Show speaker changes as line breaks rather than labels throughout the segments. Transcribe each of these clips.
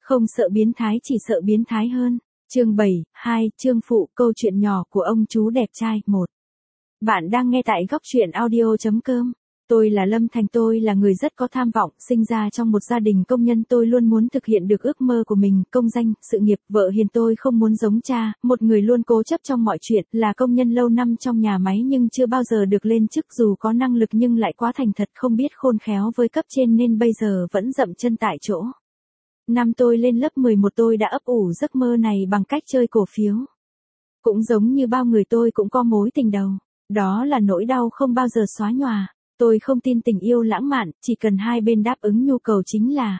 Không sợ biến thái chỉ sợ biến thái hơn. Chương 7, 2, chương phụ, câu chuyện nhỏ của ông chú đẹp trai, 1. Bạn đang nghe tại góc truyện audio.com. Tôi là Lâm Thành, tôi là người rất có tham vọng, sinh ra trong một gia đình công nhân, tôi luôn muốn thực hiện được ước mơ của mình, công danh, sự nghiệp, vợ hiền. Tôi không muốn giống cha, một người luôn cố chấp trong mọi chuyện, là công nhân lâu năm trong nhà máy nhưng chưa bao giờ được lên chức, dù có năng lực nhưng lại quá thành thật, không biết khôn khéo với cấp trên nên bây giờ vẫn dậm chân tại chỗ. Năm tôi lên lớp 11 tôi đã ấp ủ giấc mơ này bằng cách chơi cổ phiếu. Cũng giống như bao người tôi cũng có mối tình đầu. Đó là nỗi đau không bao giờ xóa nhòa. Tôi không tin tình yêu lãng mạn, chỉ cần hai bên đáp ứng nhu cầu chính là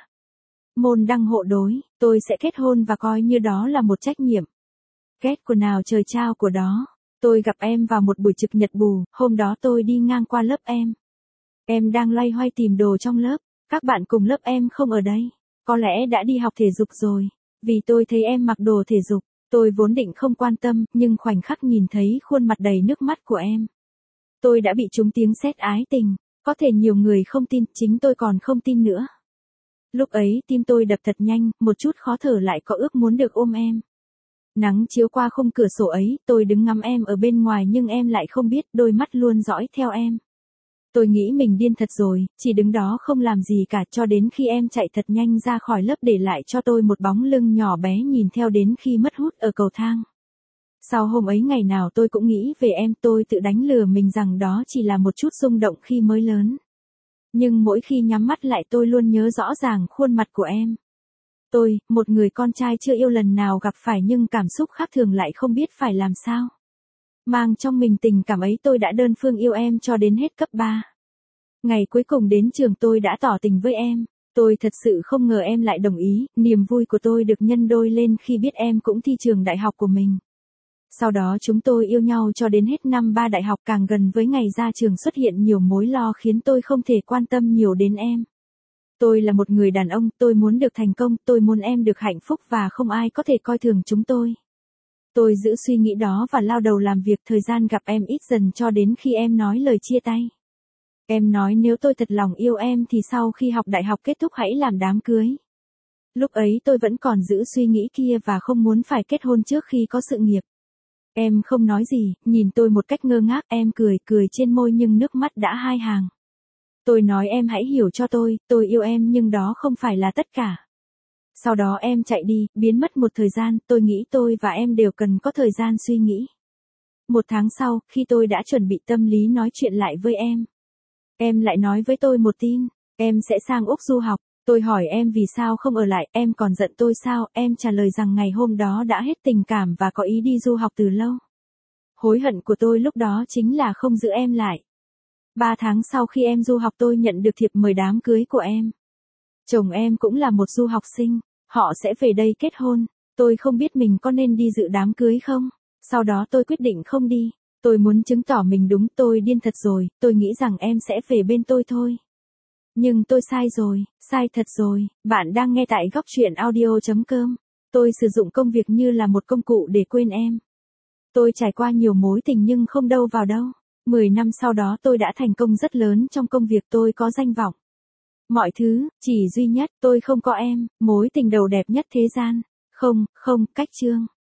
môn đăng hộ đối. Tôi sẽ kết hôn và coi như đó là một trách nhiệm. Kết của nào trời trao của đó. Tôi gặp em vào một buổi trực nhật bù, hôm đó tôi đi ngang qua lớp em. Em đang loay hoay tìm đồ trong lớp, các bạn cùng lớp em không ở đây. Có lẽ đã đi học thể dục rồi, vì tôi thấy em mặc đồ thể dục, tôi vốn định không quan tâm, nhưng khoảnh khắc nhìn thấy khuôn mặt đầy nước mắt của em. Tôi đã bị trúng tiếng sét ái tình, có thể nhiều người không tin, chính tôi còn không tin nữa. Lúc ấy tim tôi đập thật nhanh, một chút khó thở lại có ước muốn được ôm em. Nắng chiếu qua khung cửa sổ ấy, tôi đứng ngắm em ở bên ngoài nhưng em lại không biết, đôi mắt luôn dõi theo em. Tôi nghĩ mình điên thật rồi, chỉ đứng đó không làm gì cả cho đến khi em chạy thật nhanh ra khỏi lớp để lại cho tôi một bóng lưng nhỏ bé nhìn theo đến khi mất hút ở cầu thang. Sau hôm ấy ngày nào tôi cũng nghĩ về em, tôi tự đánh lừa mình rằng đó chỉ là một chút rung động khi mới lớn. Nhưng mỗi khi nhắm mắt lại tôi luôn nhớ rõ ràng khuôn mặt của em. Tôi, một người con trai chưa yêu lần nào gặp phải nhưng cảm xúc khác thường lại không biết phải làm sao. Mang trong mình tình cảm ấy tôi đã đơn phương yêu em cho đến hết cấp 3. Ngày cuối cùng đến trường tôi đã tỏ tình với em. Tôi thật sự không ngờ em lại đồng ý, niềm vui của tôi được nhân đôi lên khi biết em cũng thi trường đại học của mình. Sau đó chúng tôi yêu nhau cho đến hết năm 3 đại học, càng gần với ngày ra trường xuất hiện nhiều mối lo khiến tôi không thể quan tâm nhiều đến em. Tôi là một người đàn ông, tôi muốn được thành công, tôi muốn em được hạnh phúc và không ai có thể coi thường chúng tôi. Tôi giữ suy nghĩ đó và lao đầu làm việc, thời gian gặp em ít dần cho đến khi em nói lời chia tay. Em nói nếu tôi thật lòng yêu em thì sau khi học đại học kết thúc hãy làm đám cưới. Lúc ấy tôi vẫn còn giữ suy nghĩ kia và không muốn phải kết hôn trước khi có sự nghiệp. Em không nói gì, nhìn tôi một cách ngơ ngác, em cười trên môi nhưng nước mắt đã hai hàng. Tôi nói em hãy hiểu cho tôi yêu em nhưng đó không phải là tất cả. Sau đó em chạy đi, biến mất một thời gian, tôi nghĩ tôi và em đều cần có thời gian suy nghĩ. 1 tháng sau, khi tôi đã chuẩn bị tâm lý nói chuyện lại với em lại nói với tôi một tin, em sẽ sang Úc du học. Tôi hỏi em vì sao không ở lại, em còn giận tôi sao, em trả lời rằng ngày hôm đó đã hết tình cảm và có ý đi du học từ lâu. Hối hận của tôi lúc đó chính là không giữ em lại. 3 tháng sau khi em du học tôi nhận được thiệp mời đám cưới của em. Chồng em cũng là một du học sinh, họ sẽ về đây kết hôn. Tôi không biết mình có nên đi dự đám cưới không. Sau đó tôi quyết định không đi. Tôi muốn chứng tỏ mình đúng, tôi điên thật rồi, tôi nghĩ rằng em sẽ về bên tôi thôi. Nhưng tôi sai rồi, sai thật rồi. Bạn đang nghe tại góc truyện audio.com. Tôi sử dụng công việc như là một công cụ để quên em. Tôi trải qua nhiều mối tình nhưng không đâu vào đâu. 10 năm sau đó tôi đã thành công rất lớn trong công việc, tôi có danh vọng. Mọi thứ, chỉ duy nhất, tôi không có em, mối tình đầu đẹp nhất thế gian. Không, cách chương.